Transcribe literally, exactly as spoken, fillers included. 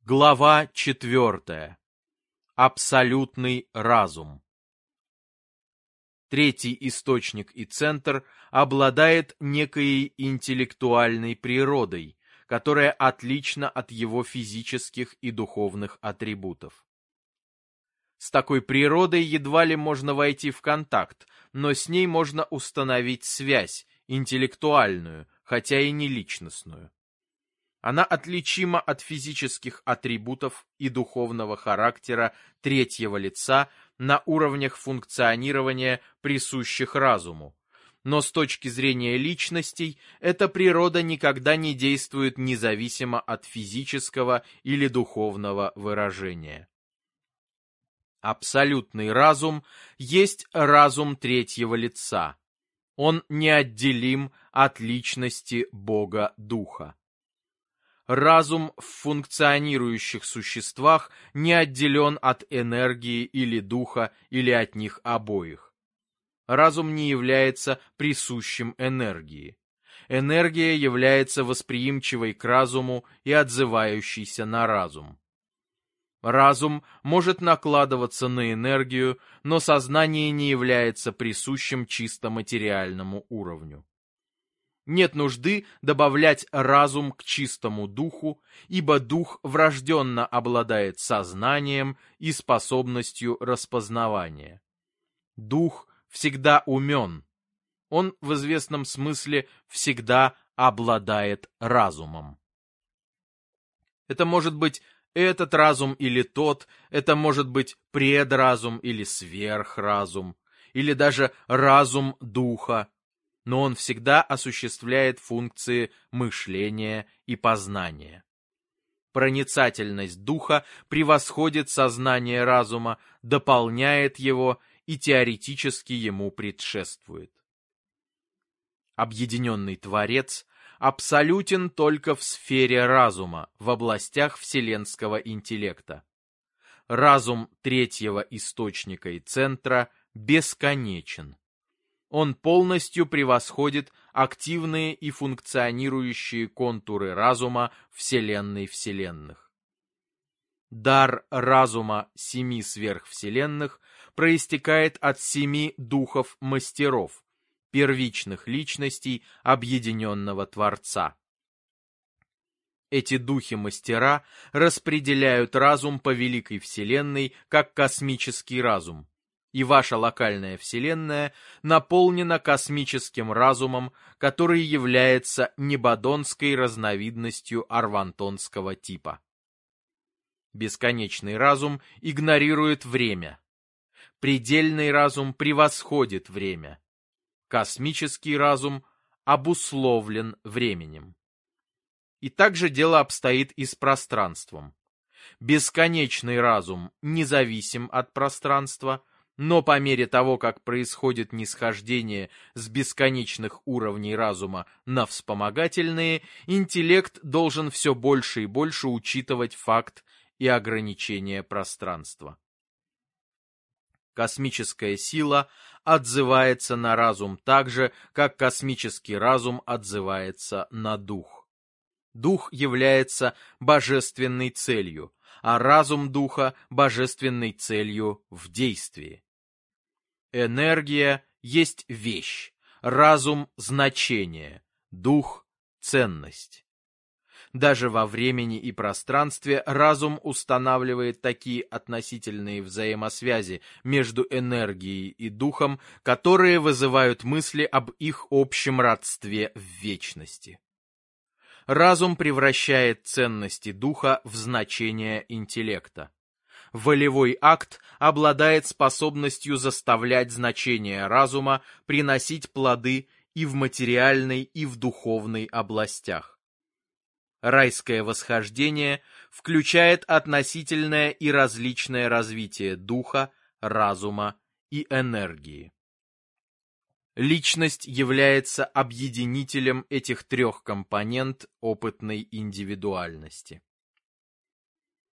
Глава четвертая. Абсолютный разум. Третий источник и центр обладает некой интеллектуальной природой, которая отлична от его физических и духовных атрибутов. С такой природой едва ли можно войти в контакт, но с ней можно установить связь, интеллектуальную, хотя и не личностную. Она отличима от физических атрибутов и духовного характера третьего лица на уровнях функционирования, присущих разуму. Но с точки зрения личностей, эта природа никогда не действует независимо от физического или духовного выражения. Абсолютный разум есть разум третьего лица. Он неотделим от личности Бога-Духа. Разум в функционирующих существах не отделен от энергии или духа, или от них обоих. Разум не является присущим энергии. Энергия является восприимчивой к разуму и отзывающейся на разум. Разум может накладываться на энергию, но сознание не является присущим чисто материальному уровню. Нет нужды добавлять разум к чистому духу, ибо дух врожденно обладает сознанием и способностью распознавания. Дух всегда умен. Он в известном смысле всегда обладает разумом. Это может быть этот разум или тот, это может быть предразум или сверхразум, или даже разум духа. Но он всегда осуществляет функции мышления и познания. Проницательность духа превосходит сознание разума, дополняет его и теоретически ему предшествует. Объединенный Творец абсолютен только в сфере разума, в областях вселенского интеллекта. Разум третьего источника и центра бесконечен. Он полностью превосходит активные и функционирующие контуры разума Вселенной Вселенных. Дар разума семи сверхвселенных проистекает от семи духов-мастеров, первичных личностей объединенного Творца. Эти духи-мастера распределяют разум по великой Вселенной как космический разум. И ваша локальная вселенная наполнена космическим разумом, который является небодонской разновидностью арвантонского типа. Бесконечный разум игнорирует время. Предельный разум превосходит время. Космический разум обусловлен временем. И так же дело обстоит и с пространством. Бесконечный разум независим от пространства, но по мере того, как происходит нисхождение с бесконечных уровней разума на вспомогательные, интеллект должен все больше и больше учитывать факт и ограничение пространства. Космическая сила отзывается на разум так же, как космический разум отзывается на дух. Дух является божественной целью, а разум духа – божественной целью в действии. Энергия есть вещь, разум – значение, дух – ценность. Даже во времени и пространстве разум устанавливает такие относительные взаимосвязи между энергией и духом, которые вызывают мысли об их общем родстве в вечности. Разум превращает ценности духа в значение интеллекта. Волевой акт обладает способностью заставлять значение разума приносить плоды и в материальной, и в духовной областях. Райское восхождение включает относительное и различное развитие духа, разума и энергии. Личность является объединителем этих трех компонент опытной индивидуальности.